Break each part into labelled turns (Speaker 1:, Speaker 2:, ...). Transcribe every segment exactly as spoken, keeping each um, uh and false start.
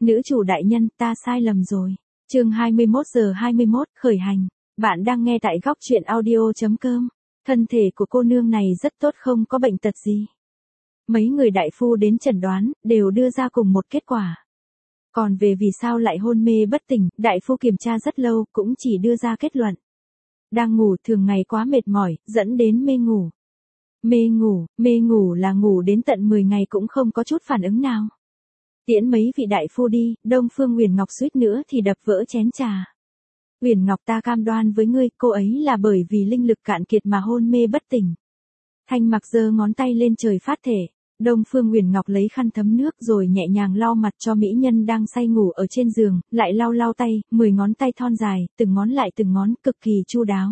Speaker 1: Nữ chủ đại nhân, ta sai lầm rồi. Chương hai mươi mốt giờ hai mươi mốt, khởi hành. Bạn đang nghe tại góc truyện audio chấm com. Thân thể của cô nương này rất tốt, không có bệnh tật gì. Mấy người đại phu đến chẩn đoán, đều đưa ra cùng một kết quả. Còn về vì sao lại hôn mê bất tỉnh, đại phu kiểm tra rất lâu, cũng chỉ đưa ra kết luận. Đang ngủ, thường ngày quá mệt mỏi, dẫn đến mê ngủ. Mê ngủ, mê ngủ là ngủ đến tận mười ngày cũng không có chút phản ứng nào. Tiễn mấy vị đại phu đi, Đông Phương Uyển Ngọc suýt nữa thì đập vỡ chén trà. Uyển Ngọc, ta cam đoan với ngươi, cô ấy là bởi vì linh lực cạn kiệt mà hôn mê bất tỉnh. Thanh Mặc giơ ngón tay lên trời phát thể. Đông Phương Uyển Ngọc lấy khăn thấm nước rồi nhẹ nhàng lau mặt cho mỹ nhân đang say ngủ ở trên giường, lại lau lau tay, mười ngón tay thon dài, từng ngón lại từng ngón, cực kỳ chu đáo.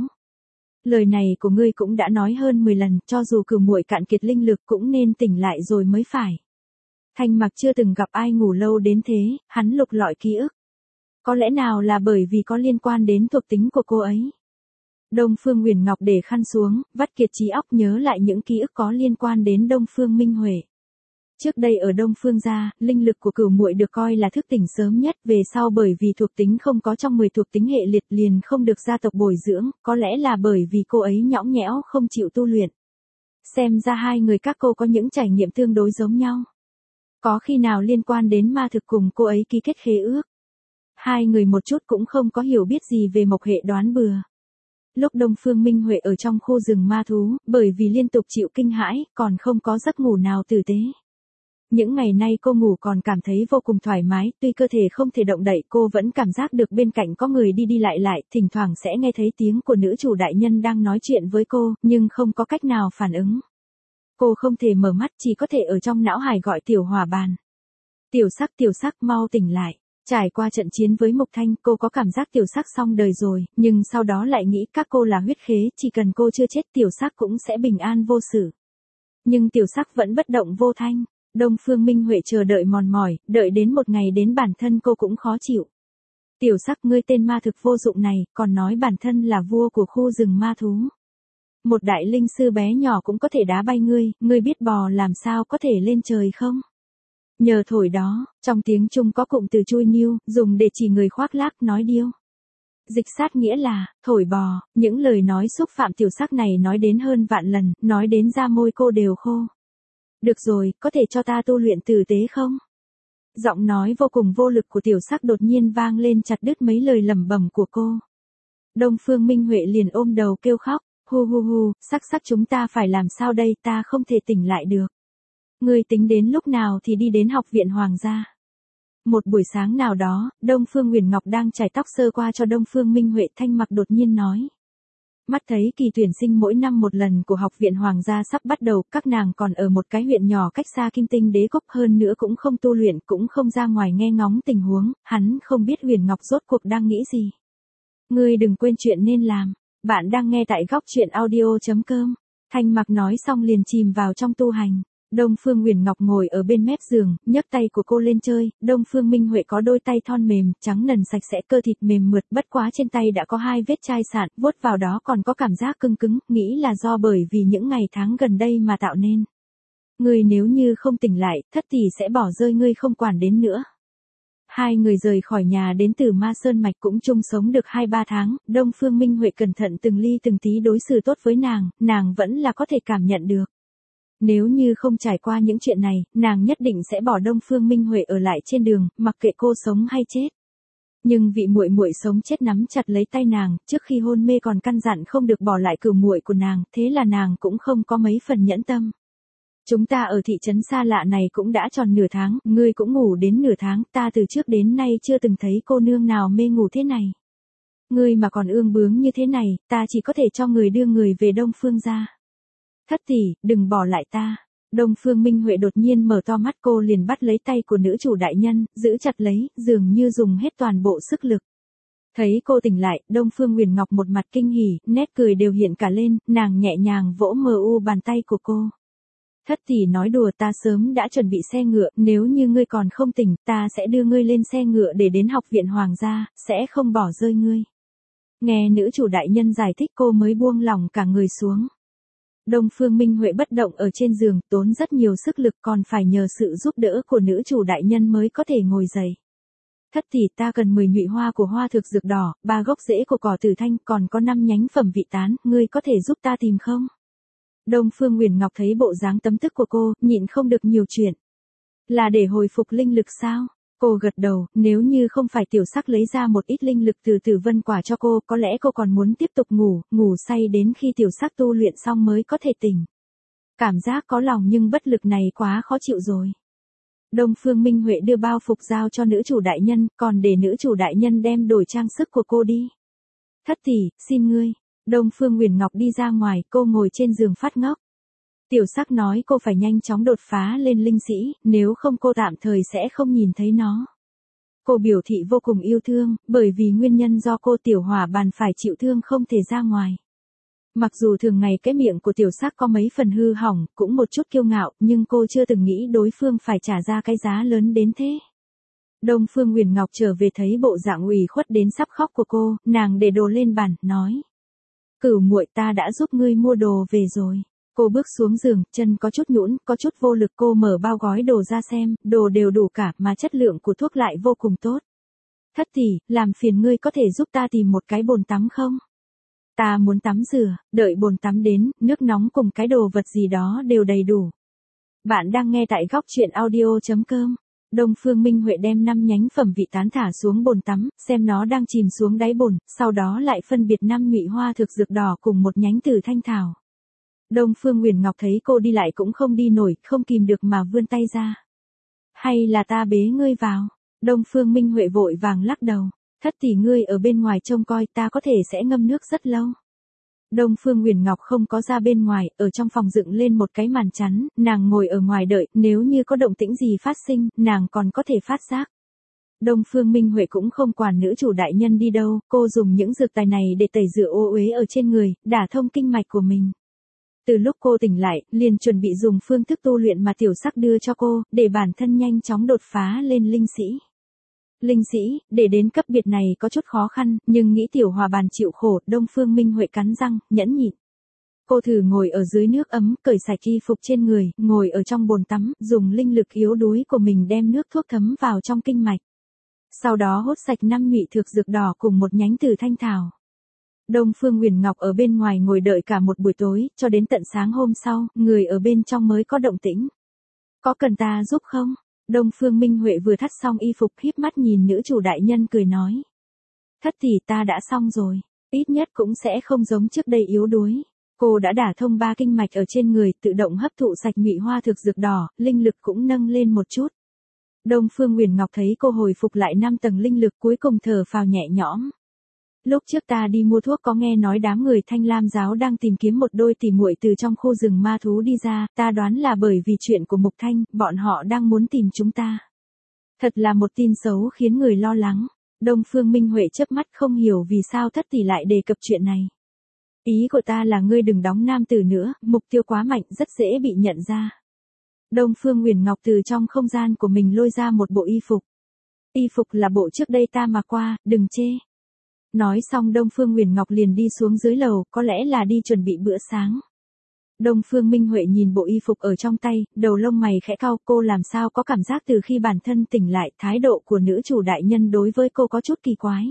Speaker 1: Lời này của ngươi cũng đã nói hơn mười lần, cho dù cửu muội cạn kiệt linh lực cũng nên tỉnh lại rồi mới phải. Thanh Mặc chưa từng gặp ai ngủ lâu đến thế, hắn lục lọi ký ức. Có lẽ nào là bởi vì có liên quan đến thuộc tính của cô ấy. Đông Phương Uyển Ngọc để khăn xuống, vắt kiệt trí óc nhớ lại những ký ức có liên quan đến Đông Phương Minh Huệ. Trước đây ở Đông Phương gia, linh lực của cửu muội được coi là thức tỉnh sớm nhất, về sau bởi vì thuộc tính không có trong mười thuộc tính hệ liệt liền không được gia tộc bồi dưỡng, có lẽ là bởi vì cô ấy nhõng nhẽo không chịu tu luyện. Xem ra hai người các cô có những trải nghiệm tương đối giống nhau. Có khi nào liên quan đến ma thực cùng cô ấy ký kết khế ước. Hai người một chút cũng không có hiểu biết gì về mộc hệ đoán bừa. Lúc Đông Phương Minh Huệ ở trong khu rừng ma thú, bởi vì liên tục chịu kinh hãi, còn không có giấc ngủ nào tử tế. Những ngày nay cô ngủ còn cảm thấy vô cùng thoải mái, tuy cơ thể không thể động đậy, cô vẫn cảm giác được bên cạnh có người đi đi lại lại, thỉnh thoảng sẽ nghe thấy tiếng của nữ chủ đại nhân đang nói chuyện với cô, nhưng không có cách nào phản ứng. Cô không thể mở mắt, chỉ có thể ở trong não hải gọi Tiểu Hỏa Bàn. Tiểu Sắc, Tiểu Sắc, mau tỉnh lại. Trải qua trận chiến với Mộc Thanh, cô có cảm giác Tiểu Sắc xong đời rồi, nhưng sau đó lại nghĩ các cô là huyết khế, chỉ cần cô chưa chết Tiểu Sắc cũng sẽ bình an vô sự. Nhưng Tiểu Sắc vẫn bất động vô thanh. Đông Phương Minh Huệ chờ đợi mòn mỏi, đợi đến một ngày đến bản thân cô cũng khó chịu. Tiểu Sắc, ngươi tên ma thực vô dụng này, còn nói bản thân là vua của khu rừng ma thú. Một đại linh sư bé nhỏ cũng có thể đá bay ngươi, ngươi biết bò làm sao có thể lên trời không? Nhờ thổi đó, trong tiếng Trung có cụm từ chui niu, dùng để chỉ người khoác lác nói điêu. Dịch sát nghĩa là, thổi bò, những lời nói xúc phạm Tiểu Sắc này nói đến hơn vạn lần, nói đến da môi cô đều khô. Được rồi, có thể cho ta tu luyện tử tế không? Giọng nói vô cùng vô lực của Tiểu Sắc đột nhiên vang lên chặt đứt mấy lời lẩm bẩm của cô. Đông Phương Minh Huệ liền ôm đầu kêu khóc, hu hu hu, Sắc Sắc chúng ta phải làm sao đây, ta không thể tỉnh lại được. Ngươi tính đến lúc nào thì đi đến học viện hoàng gia. Một buổi sáng nào đó, Đông Phương Uyển Ngọc đang chải tóc sơ qua cho Đông Phương Minh Huệ, Thanh Mặc đột nhiên nói. Mắt thấy kỳ tuyển sinh mỗi năm một lần của học viện hoàng gia sắp bắt đầu, các nàng còn ở một cái huyện nhỏ cách xa Kim Tinh Đế Quốc, hơn nữa cũng không tu luyện, cũng không ra ngoài nghe ngóng tình huống, hắn không biết Uyển Ngọc rốt cuộc đang nghĩ gì. Ngươi đừng quên chuyện nên làm. Bạn đang nghe tại góc truyện audio chấm com. Thanh Mặc nói xong liền chìm vào trong tu hành. Đông Phương Uyển Ngọc ngồi ở bên mép giường, nhấc tay của cô lên chơi, Đông Phương Minh Huệ có đôi tay thon mềm, trắng nần sạch sẽ, cơ thịt mềm mượt, bất quá trên tay đã có hai vết chai sạn, vuốt vào đó còn có cảm giác cứng cứng, nghĩ là do bởi vì những ngày tháng gần đây mà tạo nên. Ngươi nếu như không tỉnh lại, thất tỷ sẽ bỏ rơi ngươi không quản đến nữa. Hai người rời khỏi nhà đến từ Ma Sơn Mạch cũng chung sống được hai ba tháng, Đông Phương Minh Huệ cẩn thận từng ly từng tí đối xử tốt với nàng, nàng vẫn là có thể cảm nhận được. Nếu như không trải qua những chuyện này, nàng nhất định sẽ bỏ Đông Phương Minh Huệ ở lại trên đường, mặc kệ cô sống hay chết. Nhưng vị muội muội sống chết nắm chặt lấy tay nàng, trước khi hôn mê còn căn dặn không được bỏ lại cửu muội của nàng, thế là nàng cũng không có mấy phần nhẫn tâm. Chúng ta ở thị trấn xa lạ này cũng đã tròn nửa tháng, ngươi cũng ngủ đến nửa tháng, ta từ trước đến nay chưa từng thấy cô nương nào mê ngủ thế này. Ngươi mà còn ương bướng như thế này, ta chỉ có thể cho người đưa người về Đông Phương gia. Thất tỷ, đừng bỏ lại ta. Đông Phương Minh Huệ đột nhiên mở to mắt, cô liền bắt lấy tay của nữ chủ đại nhân, giữ chặt lấy, dường như dùng hết toàn bộ sức lực. Thấy cô tỉnh lại, Đông Phương Uyển Ngọc một mặt kinh hỉ, nét cười đều hiện cả lên, nàng nhẹ nhàng vỗ mờ u bàn tay của cô. Thất tỷ nói đùa, ta sớm đã chuẩn bị xe ngựa, nếu như ngươi còn không tỉnh, ta sẽ đưa ngươi lên xe ngựa để đến học viện hoàng gia, sẽ không bỏ rơi ngươi. Nghe nữ chủ đại nhân giải thích cô mới buông lỏng cả người xuống. Đông Phương Minh Huệ bất động ở trên giường, tốn rất nhiều sức lực, còn phải nhờ sự giúp đỡ của nữ chủ đại nhân mới có thể ngồi dậy. Thất tỷ, ta cần mười nhụy hoa của hoa thực dược đỏ, ba gốc rễ của cỏ tử thanh, còn có năm nhánh phẩm vị tán, ngươi có thể giúp ta tìm không? Đông Phương Nguyền Ngọc thấy bộ dáng tấm tức của cô, nhịn không được nhiều chuyện. Là để hồi phục linh lực sao? Cô gật đầu, nếu như không phải tiểu sắc lấy ra một ít linh lực từ tử vân quả cho cô, có lẽ cô còn muốn tiếp tục ngủ, ngủ say đến khi tiểu sắc tu luyện xong mới có thể tỉnh. Cảm giác có lòng nhưng bất lực này quá khó chịu rồi. Đông Phương Minh Huệ đưa bao phục giao cho nữ chủ đại nhân, còn để nữ chủ đại nhân đem đổi trang sức của cô đi. Thất tỷ, xin ngươi. Đông Phương Nguyền Ngọc đi ra ngoài, cô ngồi trên giường phát ngốc. Tiểu sắc nói cô phải nhanh chóng đột phá lên linh sĩ, nếu không cô tạm thời sẽ không nhìn thấy nó. Cô biểu thị vô cùng yêu thương, bởi vì nguyên nhân do cô tiểu hỏa bàn phải chịu thương không thể ra ngoài. Mặc dù thường ngày cái miệng của tiểu sắc có mấy phần hư hỏng, cũng một chút kiêu ngạo, nhưng cô chưa từng nghĩ đối phương phải trả ra cái giá lớn đến thế. Đông Phương Nguyền Ngọc trở về thấy bộ dạng ủy khuất đến sắp khóc của cô, nàng để đồ lên bàn, nói. Cửu muội, ta đã giúp ngươi mua đồ về rồi. Cô bước xuống giường, chân có chút nhũn, có chút vô lực, cô mở bao gói đồ ra xem, đồ đều đủ cả mà chất lượng của thuốc lại vô cùng tốt. Thất tỷ, làm phiền ngươi có thể giúp ta tìm một cái bồn tắm không? Ta muốn tắm rửa, đợi bồn tắm đến, nước nóng cùng cái đồ vật gì đó đều đầy đủ. Bạn đang nghe tại góc truyện audio chấm com. Đông Phương Minh Huệ đem năm nhánh phẩm vị tán thả xuống bồn tắm, xem nó đang chìm xuống đáy bồn, sau đó lại phân biệt năm nhụy hoa thực dược đỏ cùng một nhánh tử thanh thảo. Đông Phương Nguyền Ngọc thấy cô đi lại cũng không đi nổi, không kìm được mà vươn tay ra. Hay là ta bế ngươi vào? Đông Phương Minh Huệ vội vàng lắc đầu. Thất tỷ, ngươi ở bên ngoài trông coi, ta có thể sẽ ngâm nước rất lâu. Đông Phương Nguyền Ngọc không có ra bên ngoài, ở trong phòng dựng lên một cái màn chắn, nàng ngồi ở ngoài đợi, nếu như có động tĩnh gì phát sinh, nàng còn có thể phát giác. Đông Phương Minh Huệ cũng không quản nữ chủ đại nhân đi đâu, cô dùng những dược tài này để tẩy rửa ô uế ở trên người, đả thông kinh mạch của mình. Từ lúc cô tỉnh lại, liền chuẩn bị dùng phương thức tu luyện mà tiểu sắc đưa cho cô, để bản thân nhanh chóng đột phá lên linh sĩ. Linh sĩ, để đến cấp biệt này có chút khó khăn, nhưng nghĩ tiểu hòa bàn chịu khổ, Đông Phương Minh Huệ cắn răng, nhẫn nhịn. Cô thử ngồi ở dưới nước ấm, cởi sạch y phục trên người, ngồi ở trong bồn tắm, dùng linh lực yếu đuối của mình đem nước thuốc thấm vào trong kinh mạch. Sau đó hốt sạch năm nhụy thực dược đỏ cùng một nhánh tử thanh thảo. Đông Phương Nguyền Ngọc ở bên ngoài ngồi đợi cả một buổi tối, cho đến tận sáng hôm sau, người ở bên trong mới có động tĩnh. Có cần ta giúp không? Đông Phương Minh Huệ vừa thắt xong y phục, híp mắt nhìn nữ chủ đại nhân cười nói. Thất tỷ, ta đã xong rồi, ít nhất cũng sẽ không giống trước đây yếu đuối. Cô đã đả thông ba kinh mạch ở trên người, tự động hấp thụ sạch nhụy hoa thực dược đỏ, linh lực cũng nâng lên một chút. Đông Phương Nguyền Ngọc thấy cô hồi phục lại năm tầng linh lực, cuối cùng thở phào nhẹ nhõm. Lúc trước ta đi mua thuốc có nghe nói đám người Thanh Lam giáo đang tìm kiếm một đôi tỉ muội từ trong khu rừng ma thú đi ra, ta đoán là bởi vì chuyện của Mục Thanh, bọn họ đang muốn tìm chúng ta. Thật là một tin xấu khiến người lo lắng. Đông Phương Minh Huệ chớp mắt không hiểu vì sao thất tỷ lại đề cập chuyện này. Ý của ta là ngươi đừng đóng nam tử nữa, mục tiêu quá mạnh rất dễ bị nhận ra. Đông Phương Nguyền Ngọc từ trong không gian của mình lôi ra một bộ y phục. Y phục là bộ trước đây ta mà qua, đừng chê. Nói xong Đông Phương Nguyền Ngọc liền đi xuống dưới lầu, có lẽ là đi chuẩn bị bữa sáng. Đông Phương Minh Huệ nhìn bộ y phục ở trong tay, đầu lông mày khẽ cau, cô làm sao có cảm giác từ khi bản thân tỉnh lại, thái độ của nữ chủ đại nhân đối với cô có chút kỳ quái.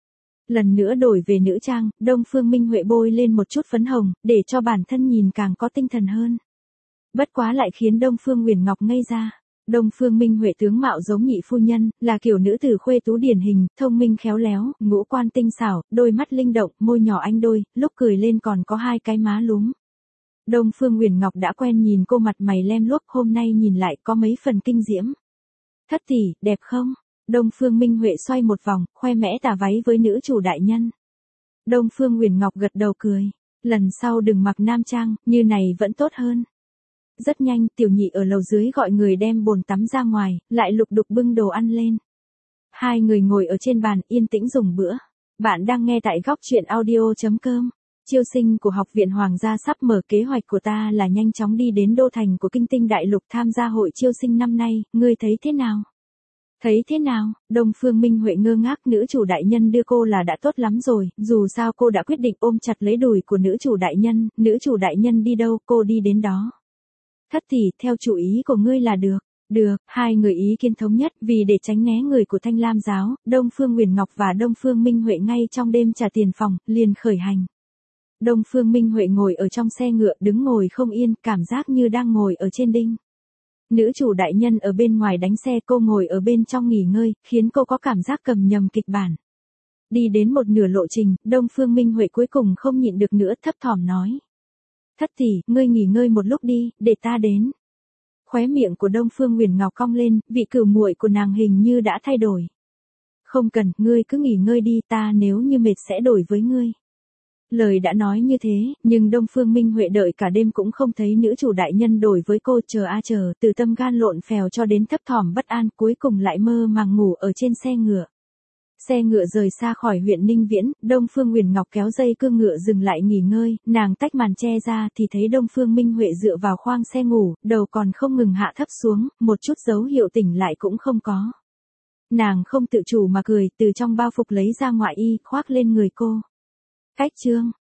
Speaker 1: Lần nữa đổi về nữ trang, Đông Phương Minh Huệ bôi lên một chút phấn hồng, để cho bản thân nhìn càng có tinh thần hơn. Bất quá lại khiến Đông Phương Nguyền Ngọc ngây ra. Đông Phương Minh Huệ tướng mạo giống nhị phu nhân, là kiểu nữ tử khuê tú điển hình, thông minh khéo léo, ngũ quan tinh xảo, đôi mắt linh động, môi nhỏ anh đôi, lúc cười lên còn có hai cái má lúm. Đông Phương Nguyền Ngọc đã quen nhìn cô mặt mày lem luốc, hôm nay nhìn lại có mấy phần kinh diễm. Thất tỷ, đẹp không? Đông Phương Minh Huệ xoay một vòng, khoe mẽ tà váy với nữ chủ đại nhân. Đông Phương Nguyền Ngọc gật đầu cười. Lần sau đừng mặc nam trang, như này vẫn tốt hơn. Rất nhanh, tiểu nhị ở lầu dưới gọi người đem bồn tắm ra ngoài, lại lục đục bưng đồ ăn lên. Hai người ngồi ở trên bàn, yên tĩnh dùng bữa. Bạn đang nghe tại góc truyện audio chấm com. Chiêu sinh của Học viện Hoàng gia sắp mở, kế hoạch của ta là nhanh chóng đi đến đô thành của Kinh Tinh Đại Lục tham gia hội chiêu sinh năm nay, ngươi thấy thế nào? Thấy thế nào? Đông Phương Minh Huệ ngơ ngác, nữ chủ đại nhân đưa cô là đã tốt lắm rồi, dù sao cô đã quyết định ôm chặt lấy đùi của nữ chủ đại nhân, nữ chủ đại nhân đi đâu, cô đi đến đó. Thất tỷ, theo chủ ý của ngươi là được. Được, hai người ý kiến thống nhất, vì để tránh né người của Thanh Lam giáo, Đông Phương Huyền Ngọc và Đông Phương Minh Huệ ngay trong đêm trả tiền phòng, liền khởi hành. Đông Phương Minh Huệ ngồi ở trong xe ngựa, đứng ngồi không yên, cảm giác như đang ngồi ở trên đinh. Nữ chủ đại nhân ở bên ngoài đánh xe, cô ngồi ở bên trong nghỉ ngơi, khiến cô có cảm giác cầm nhầm kịch bản. Đi đến một nửa lộ trình, Đông Phương Minh Huệ cuối cùng không nhịn được nữa, thấp thỏm nói. Thất tỷ, ngươi nghỉ ngơi một lúc đi, để ta đến. Khóe miệng của Đông Phương Huyền Ngọc cong lên, vị cửu muội của nàng hình như đã thay đổi. Không cần, ngươi cứ nghỉ ngơi đi, ta nếu như mệt sẽ đổi với ngươi. Lời đã nói như thế, nhưng Đông Phương Minh Huệ đợi cả đêm cũng không thấy nữ chủ đại nhân đổi với cô, chờ a chờ, từ tâm gan lộn phèo cho đến thấp thỏm bất an, cuối cùng lại mơ màng ngủ ở trên xe ngựa. Xe ngựa rời xa khỏi huyện Ninh Viễn, Đông Phương Huyền Ngọc kéo dây cương ngựa dừng lại nghỉ ngơi, nàng tách màn che ra thì thấy Đông Phương Minh Huệ dựa vào khoang xe ngủ, đầu còn không ngừng hạ thấp xuống, một chút dấu hiệu tỉnh lại cũng không có. Nàng không tự chủ mà cười, từ trong bao phục lấy ra ngoại y, khoác lên người cô. Cách chương